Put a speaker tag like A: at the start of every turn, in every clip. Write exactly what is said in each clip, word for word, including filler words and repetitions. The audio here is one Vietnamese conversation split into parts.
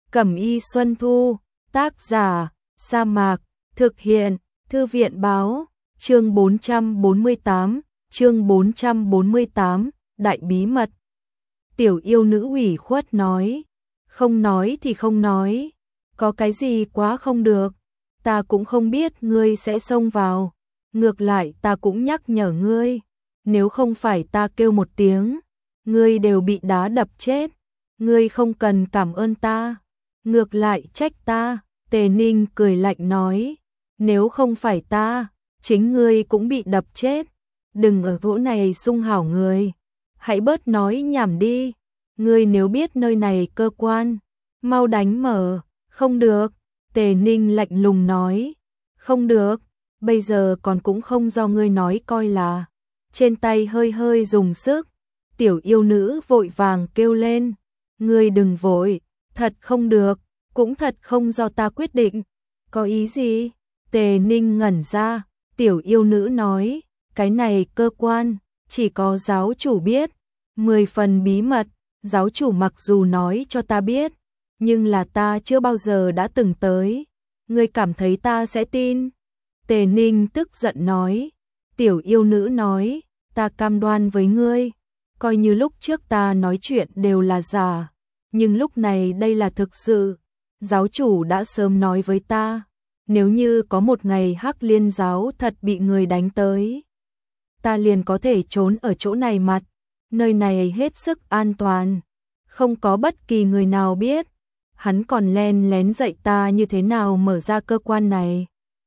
A: Cẩm y Xuân Thu, tác giả, Sa Mạc, thực hiện, Thư viện báo, chương bốn trăm bốn mươi tám, chương bốn trăm bốn mươi tám, đại bí mật. Tiểu yêu nữ ủy khuất nói, không nói thì không nói, có cái gì quá không được, ta cũng không biết ngươi sẽ xông vào, ngược lại ta cũng nhắc nhở ngươi, nếu không phải ta kêu một tiếng, ngươi đều bị đá đập chết, ngươi không cần cảm ơn ta, ngược lại trách ta. Tề Ninh cười lạnh nói, nếu không phải ta, chính ngươi cũng bị đập chết, đừng ở chỗ này sung hảo người, hãy bớt nói nhảm đi, ngươi nếu biết nơi này cơ quan, mau đánh mở. Không được, Tề Ninh lạnh lùng nói, không được, bây giờ còn cũng không do ngươi nói coi là, trên tay hơi hơi dùng sức, tiểu yêu nữ vội vàng kêu lên, ngươi đừng vội, thật không được, cũng thật không do ta quyết định, có ý gì? Tề Ninh ngẩn ra, tiểu yêu nữ nói, cái này cơ quan, chỉ có giáo chủ biết, mười phần bí mật, giáo chủ mặc dù nói cho ta biết, nhưng là ta chưa bao giờ đã từng tới, ngươi cảm thấy ta sẽ tin? Tề Ninh tức giận nói, tiểu yêu nữ nói, ta cam đoan với ngươi, coi như lúc trước ta nói chuyện đều là giả, nhưng lúc này đây là thực sự, giáo chủ đã sớm nói với ta, nếu như có một ngày Hắc Liên giáo thật bị người đánh tới, ta liền có thể trốn ở chỗ này mặt, nơi này hết sức an toàn, không có bất kỳ người nào biết. Hắn còn len lén dạy ta như thế nào mở ra cơ quan này.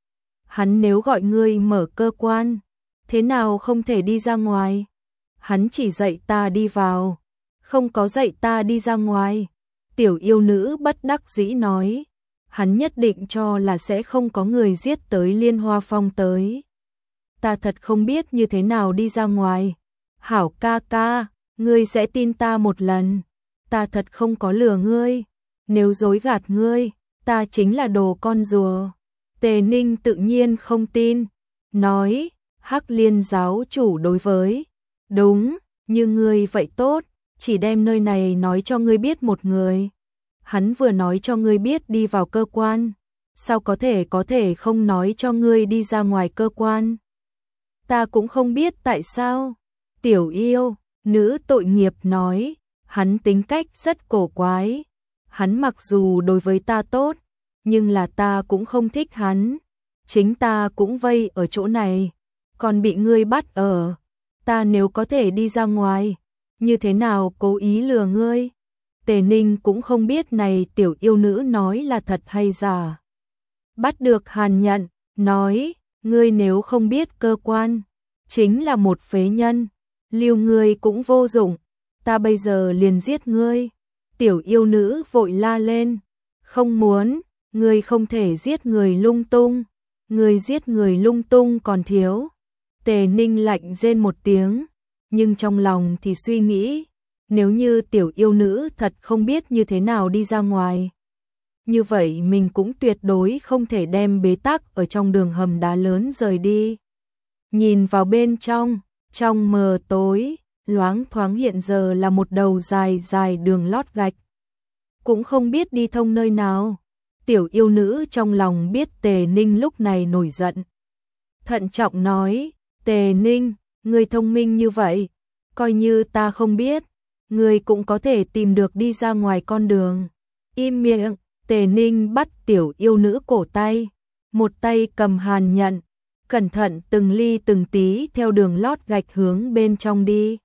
A: Hắn nếu gọi ngươi mở cơ quan, thế nào không thể đi ra ngoài? Hắn chỉ dạy ta đi vào, không có dạy ta đi ra ngoài. Tiểu yêu nữ bất đắc dĩ nói, hắn nhất định cho là sẽ không có người giết tới Liên Hoa Phong tới. Ta thật không biết như thế nào đi ra ngoài. Hảo ca ca, ngươi sẽ tin ta một lần. Ta thật không có lừa ngươi. Nếu dối gạt ngươi, ta chính là đồ con rùa. Tề Ninh tự nhiên không tin, nói, Hắc Liên giáo chủ đối với, đúng, như ngươi vậy tốt, chỉ đem nơi này nói cho ngươi biết một người. Hắn vừa nói cho ngươi biết đi vào cơ quan, sao có thể có thể không nói cho ngươi đi ra ngoài cơ quan? Ta cũng không biết tại sao. Tiểu yêu, nữ tội nghiệp nói, hắn tính cách rất cổ quái. Hắn mặc dù đối với ta tốt, nhưng là ta cũng không thích hắn. Chính ta cũng vây ở chỗ này, còn bị ngươi bắt ở. Ta nếu có thể đi ra ngoài, như thế nào cố ý lừa ngươi? Tề Ninh cũng không biết này tiểu yêu nữ nói là thật hay giả. Bắt được hàn nhận, nói, ngươi nếu không biết cơ quan, chính là một phế nhân, lưu ngươi cũng vô dụng, ta bây giờ liền giết ngươi. Tiểu yêu nữ vội la lên, không muốn, ngươi không thể giết người lung tung, ngươi giết người lung tung còn thiếu. Tề Ninh lạnh rên một tiếng, nhưng trong lòng thì suy nghĩ, nếu như tiểu yêu nữ thật không biết như thế nào đi ra ngoài, như vậy mình cũng tuyệt đối không thể đem bế tắc ở trong đường hầm đá lớn rời đi. Nhìn vào bên trong, trong mờ tối, loáng thoáng hiện giờ là một đầu dài dài đường lót gạch. Cũng không biết đi thông nơi nào. Tiểu yêu nữ trong lòng biết Tề Ninh lúc này nổi giận. Thận trọng nói, Tề Ninh, ngươi thông minh như vậy, coi như ta không biết, ngươi cũng có thể tìm được đi ra ngoài con đường. Im miệng, Tề Ninh bắt tiểu yêu nữ cổ tay, một tay cầm hàn nhận, cẩn thận từng ly từng tí theo đường lót gạch hướng bên trong đi.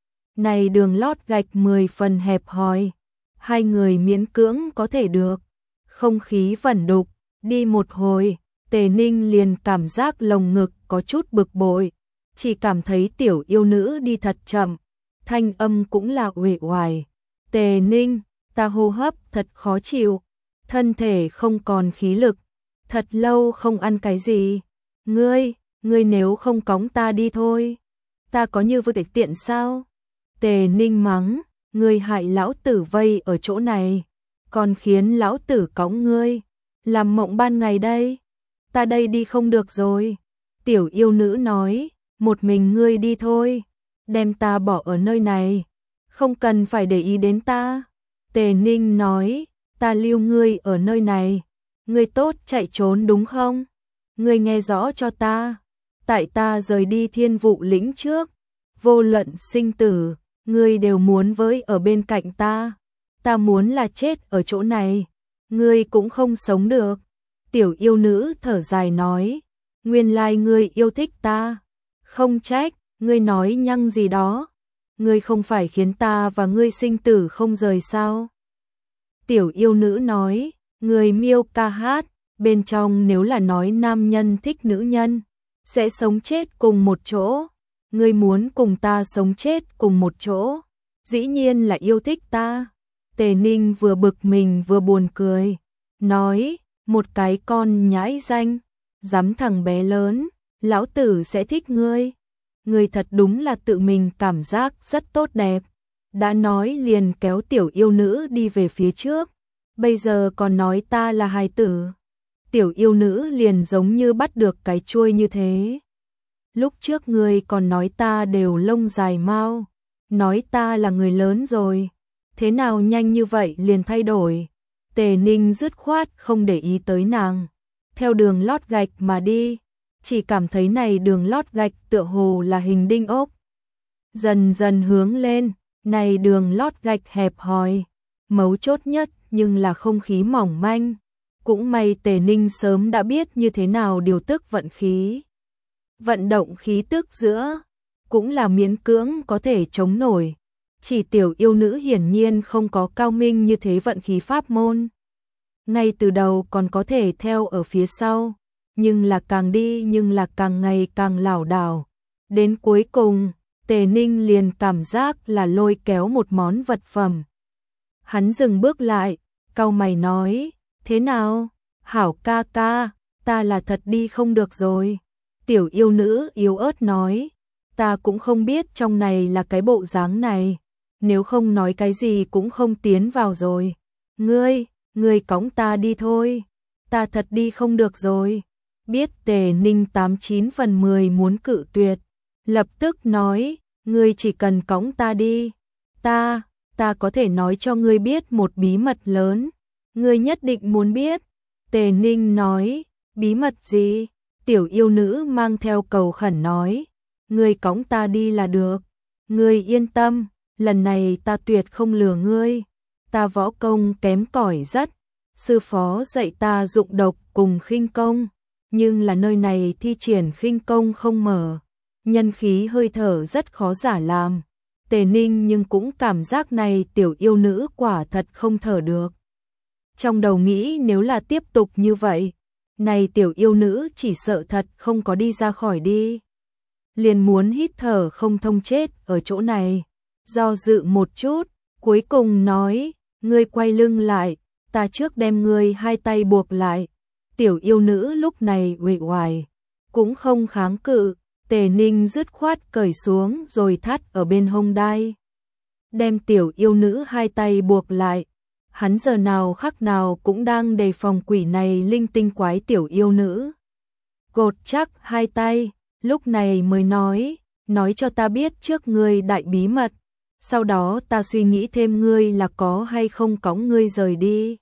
A: Này đường lót gạch mười phần hẹp hòi, hai người miễn cưỡng có thể được. Không khí vẩn đục, đi một hồi, Tề Ninh liền cảm giác lồng ngực có chút bực bội, chỉ cảm thấy tiểu yêu nữ đi thật chậm, thanh âm cũng là uể oải. Tề Ninh, ta hô hấp thật khó chịu, thân thể không còn khí lực, thật lâu không ăn cái gì. Ngươi, ngươi nếu không cõng ta đi thôi, ta có như vậy tiện sao? Tề Ninh mắng, ngươi hại lão tử vây ở chỗ này, còn khiến lão tử cõng ngươi, làm mộng ban ngày đây, ta đây đi không được rồi. Tiểu yêu nữ nói, một mình ngươi đi thôi, đem ta bỏ ở nơi này, không cần phải để ý đến ta. Tề Ninh nói, ta lưu ngươi ở nơi này, ngươi tốt chạy trốn đúng không? Ngươi nghe rõ cho ta, tại ta rời đi Thiên Vụ lĩnh trước, vô luận sinh tử, ngươi đều muốn với ở bên cạnh ta, ta muốn là chết ở chỗ này, ngươi cũng không sống được. Tiểu yêu nữ thở dài nói, nguyên lai ngươi yêu thích ta, không trách, ngươi nói nhăng gì đó, ngươi không phải khiến ta và ngươi sinh tử không rời sao? Tiểu yêu nữ nói, ngươi miêu ca hát, bên trong nếu là nói nam nhân thích nữ nhân, sẽ sống chết cùng một chỗ, ngươi muốn cùng ta sống chết cùng một chỗ, dĩ nhiên là yêu thích ta. Tề Ninh vừa bực mình vừa buồn cười, nói, một cái con nhãi danh, dám thằng bé lớn, lão tử sẽ thích ngươi. Ngươi thật đúng là tự mình cảm giác rất tốt đẹp. Đã nói liền kéo tiểu yêu nữ đi về phía trước, bây giờ còn nói ta là hài tử. Tiểu yêu nữ liền giống như bắt được cái chuôi như thế. Lúc trước ngươi còn nói ta đều lông dài mau, nói ta là người lớn rồi, thế nào nhanh như vậy liền thay đổi? Tề Ninh dứt khoát không để ý tới nàng, theo đường lót gạch mà đi, chỉ cảm thấy này đường lót gạch tựa hồ là hình đinh ốc. Dần dần hướng lên, này đường lót gạch hẹp hòi, mấu chốt nhất nhưng là không khí mỏng manh. Cũng may Tề Ninh sớm đã biết như thế nào điều tức vận khí. Vận động khí tức giữa, cũng là miễn cưỡng có thể chống nổi. Chỉ tiểu yêu nữ hiển nhiên không có cao minh như thế vận khí pháp môn. Ngay từ đầu còn có thể theo ở phía sau, nhưng là càng đi nhưng là càng ngày càng lảo đảo. Đến cuối cùng, Tề Ninh liền cảm giác là lôi kéo một món vật phẩm. Hắn dừng bước lại, cau mày nói, thế nào, hảo ca ca, ta là thật đi không được rồi. Tiểu yêu nữ yếu ớt nói, ta cũng không biết trong này là cái bộ dáng này, nếu không nói cái gì cũng không tiến vào rồi. Ngươi, ngươi cõng ta đi thôi, ta thật đi không được rồi. Biết Tề Ninh tám chín phần mười muốn cự tuyệt, lập tức nói, ngươi chỉ cần cõng ta đi, ta, ta có thể nói cho ngươi biết một bí mật lớn, ngươi nhất định muốn biết. Tề Ninh nói, bí mật gì? Tiểu yêu nữ mang theo cầu khẩn nói, ngươi cõng ta đi là được, ngươi yên tâm, lần này ta tuyệt không lừa ngươi, ta võ công kém cỏi rất, sư phó dạy ta dụng độc cùng khinh công, nhưng là nơi này thi triển khinh công không mở, nhân khí hơi thở rất khó giả làm. Tề Ninh nhưng cũng cảm giác này tiểu yêu nữ quả thật không thở được. Trong đầu nghĩ nếu là tiếp tục như vậy, này tiểu yêu nữ chỉ sợ thật không có đi ra khỏi đi. Liền muốn hít thở không thông chết ở chỗ này. Do dự một chút, cuối cùng nói, ngươi quay lưng lại, ta trước đem ngươi hai tay buộc lại. Tiểu yêu nữ lúc này uể oải, cũng không kháng cự. Tề Ninh dứt khoát cởi xuống rồi thắt ở bên hông đai. Đem tiểu yêu nữ hai tay buộc lại. Hắn giờ nào khắc nào cũng đang đề phòng quỷ này linh tinh quái tiểu yêu nữ. Gột chắc hai tay, lúc này mới nói, nói cho ta biết trước ngươi đại bí mật, sau đó ta suy nghĩ thêm ngươi là có hay không cõng ngươi rời đi.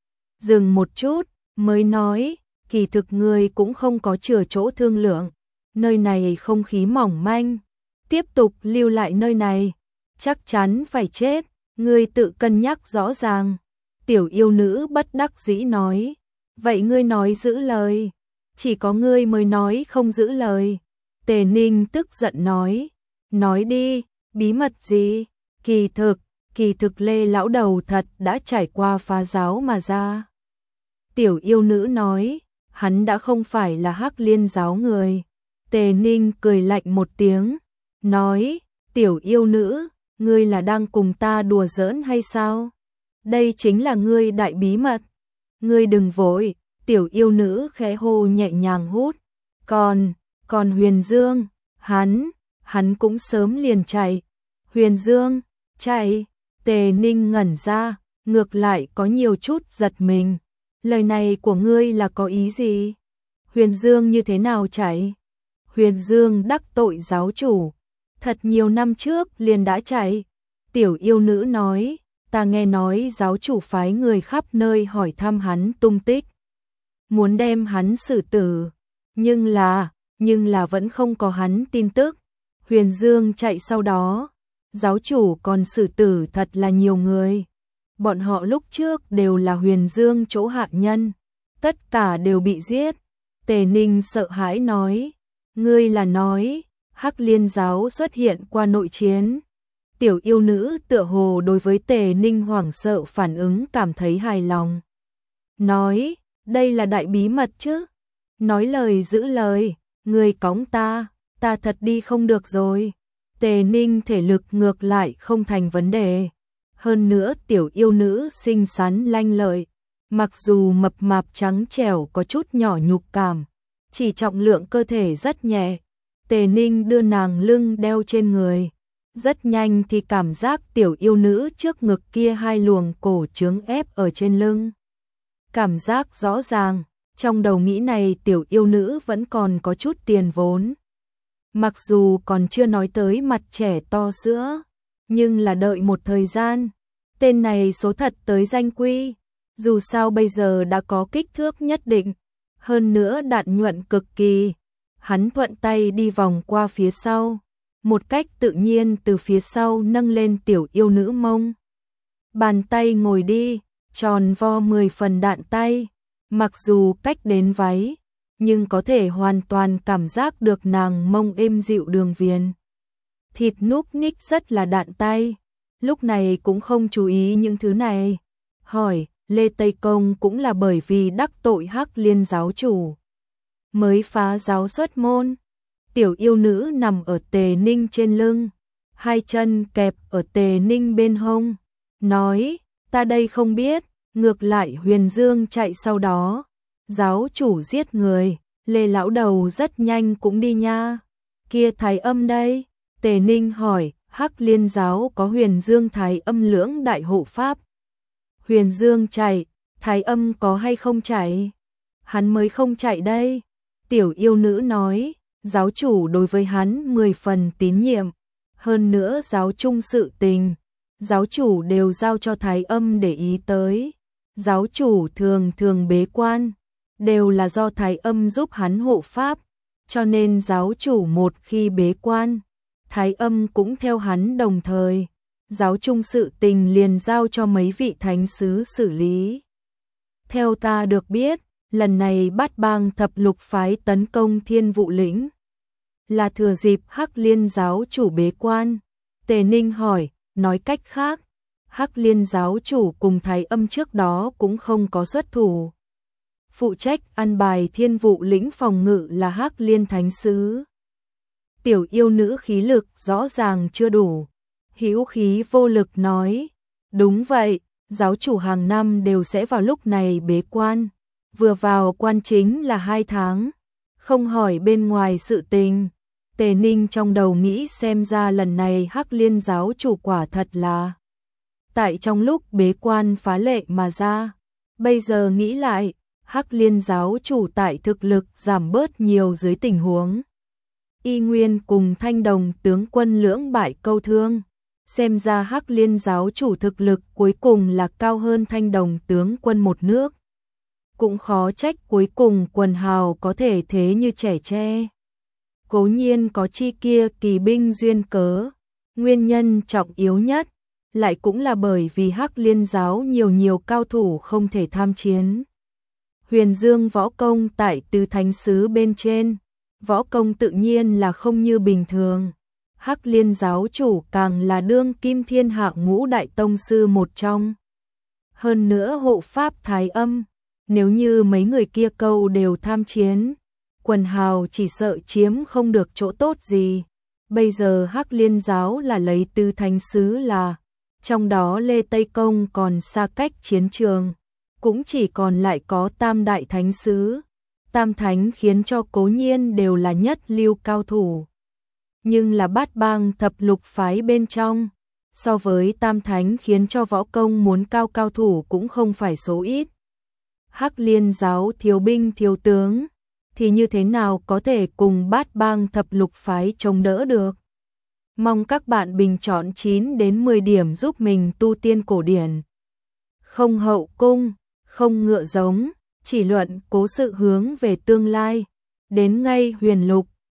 A: Dừng một chút, mới nói, kỳ thực ngươi cũng không có chừa chỗ thương lượng, nơi này không khí mỏng manh, tiếp tục lưu lại nơi này, chắc chắn phải chết, ngươi tự cân nhắc rõ ràng. Tiểu yêu nữ bất đắc dĩ nói, vậy ngươi nói giữ lời, chỉ có ngươi mới nói không giữ lời. Tề Ninh tức giận nói, nói đi, bí mật gì? Kỳ thực, kỳ thực Lê lão đầu thật đã trải qua phá giáo mà ra. Tiểu yêu nữ nói, hắn đã không phải là Hắc Liên giáo người. Tề Ninh cười lạnh một tiếng, nói, tiểu yêu nữ, ngươi là đang cùng ta đùa giỡn hay sao? Đây chính là ngươi đại bí mật. Ngươi đừng vội, tiểu yêu nữ khẽ hô nhẹ nhàng hút. Còn, còn Huyền Dương, hắn, hắn cũng sớm liền chạy. Huyền Dương, chạy, Tề Ninh ngẩn ra, ngược lại có nhiều chút giật mình. Lời này của ngươi là có ý gì? Huyền Dương như thế nào chạy? Huyền Dương đắc tội giáo chủ, thật nhiều năm trước liền đã chạy. Tiểu yêu nữ nói, ta nghe nói giáo chủ phái người khắp nơi hỏi thăm hắn tung tích, muốn đem hắn xử tử, nhưng là, nhưng là vẫn không có hắn tin tức. Huyền Dương chạy sau đó, giáo chủ còn xử tử thật là nhiều người. Bọn họ lúc trước đều là Huyền Dương chỗ hạ nhân, tất cả đều bị giết. Tề Ninh sợ hãi nói, ngươi là nói, Hắc Liên giáo xuất hiện qua nội chiến. Tiểu yêu nữ tựa hồ đối với Tề Ninh hoảng sợ phản ứng cảm thấy hài lòng. Nói, đây là đại bí mật chứ. Nói lời giữ lời, người cõng ta, ta thật đi không được rồi. Tề Ninh thể lực ngược lại không thành vấn đề. Hơn nữa tiểu yêu nữ xinh xắn lanh lợi, mặc dù mập mạp trắng trẻo có chút nhỏ nhục cảm, chỉ trọng lượng cơ thể rất nhẹ. Tề Ninh đưa nàng lưng đeo trên người. Rất nhanh thì cảm giác tiểu yêu nữ trước ngực kia hai luồng cổ trướng ép ở trên lưng. Cảm giác rõ ràng, trong đầu nghĩ này tiểu yêu nữ vẫn còn có chút tiền vốn. Mặc dù còn chưa nói tới mặt trẻ to sữa, nhưng là đợi một thời gian, tên này số thật tới danh quy. Dù sao bây giờ đã có kích thước nhất định, hơn nữa đạn nhuận cực kỳ. Hắn thuận tay đi vòng qua phía sau, một cách tự nhiên từ phía sau nâng lên tiểu yêu nữ mông. Bàn tay ngồi đi, tròn vo mười phần đạn tay, mặc dù cách đến váy, nhưng có thể hoàn toàn cảm giác được nàng mông êm dịu đường viền. Thịt núp ních rất là đạn tay, lúc này cũng không chú ý những thứ này. Hỏi, Lê Tây Công cũng là bởi vì đắc tội Hắc Liên giáo chủ mới phá giáo xuất môn. Tiểu yêu nữ nằm ở Tề Ninh trên lưng, hai chân kẹp ở Tề Ninh bên hông, nói, ta đây không biết, ngược lại Huyền Dương chạy sau đó. Giáo chủ giết người, Lê lão đầu rất nhanh cũng đi nha. Kia thái âm đây? Tề Ninh hỏi, Hắc Liên giáo có Huyền Dương thái âm lưỡng đại hộ pháp. Huyền Dương chạy, thái âm có hay không chạy? Hắn mới không chạy đây. Tiểu yêu nữ nói, giáo chủ đối với hắn mười phần tín nhiệm, hơn nữa giáo chung sự tình, giáo chủ đều giao cho thái âm để ý tới. Giáo chủ thường thường bế quan, đều là do thái âm giúp hắn hộ pháp, cho nên giáo chủ một khi bế quan, thái âm cũng theo hắn đồng thời. Giáo chung sự tình liền giao cho mấy vị thánh sứ xử lý. Theo ta được biết, lần này Bát Bang thập lục phái tấn công Thiên Vụ lĩnh, là thừa dịp Hắc Liên giáo chủ bế quan. Tề Ninh hỏi, nói cách khác, Hắc Liên giáo chủ cùng thái âm trước đó cũng không có xuất thủ. Phụ trách ăn bài Thiên Vụ lĩnh phòng ngự là Hắc Liên thánh sứ. Tiểu yêu nữ khí lực rõ ràng chưa đủ, hữu khí vô lực nói, đúng vậy, giáo chủ hàng năm đều sẽ vào lúc này bế quan, vừa vào quan chính là hai tháng, không hỏi bên ngoài sự tình. Tề Ninh trong đầu nghĩ xem ra lần này Hắc Liên giáo chủ quả thật là tại trong lúc bế quan phá lệ mà ra. Bây giờ nghĩ lại, Hắc Liên giáo chủ tại thực lực giảm bớt nhiều dưới tình huống Y Nguyên cùng Thanh Đồng tướng quân lưỡng bại câu thương, xem ra Hắc Liên giáo chủ thực lực cuối cùng là cao hơn Thanh Đồng tướng quân một nước. Cũng khó trách cuối cùng quần hào có thể thế như trẻ tre. Cố nhiên có chi kia kỳ binh duyên cớ, nguyên nhân trọng yếu nhất lại cũng là bởi vì Hắc Liên giáo nhiều nhiều cao thủ không thể tham chiến. Huyền Dương võ công tại tứ thánh sứ bên trên, võ công tự nhiên là không như bình thường. Hắc Liên giáo chủ càng là đương kim thiên hạ ngũ đại tông sư một trong. Hơn nữa hộ pháp thái âm, nếu như mấy người kia câu đều tham chiến, quần hào chỉ sợ chiếm không được chỗ tốt gì. Bây giờ Hắc Liên giáo là lấy tứ thánh sứ là, trong đó Lê Tây Công còn xa cách chiến trường, cũng chỉ còn lại có tam đại thánh sứ. Tam thánh khiến cho cố nhiên đều là nhất lưu cao thủ, nhưng là Bát Bang thập lục phái bên trong, so với tam thánh khiến cho võ công muốn cao cao thủ cũng không phải số ít. Hắc Liên giáo thiếu binh thiếu tướng, thì như thế nào có thể cùng Bát Bang thập lục phái chống đỡ được? Mong các bạn bình chọn chín đến mười điểm giúp mình tu tiên cổ điển. Không hậu cung, không ngựa giống, chỉ luận cố sự hướng về tương lai. Đến ngay huyền lục,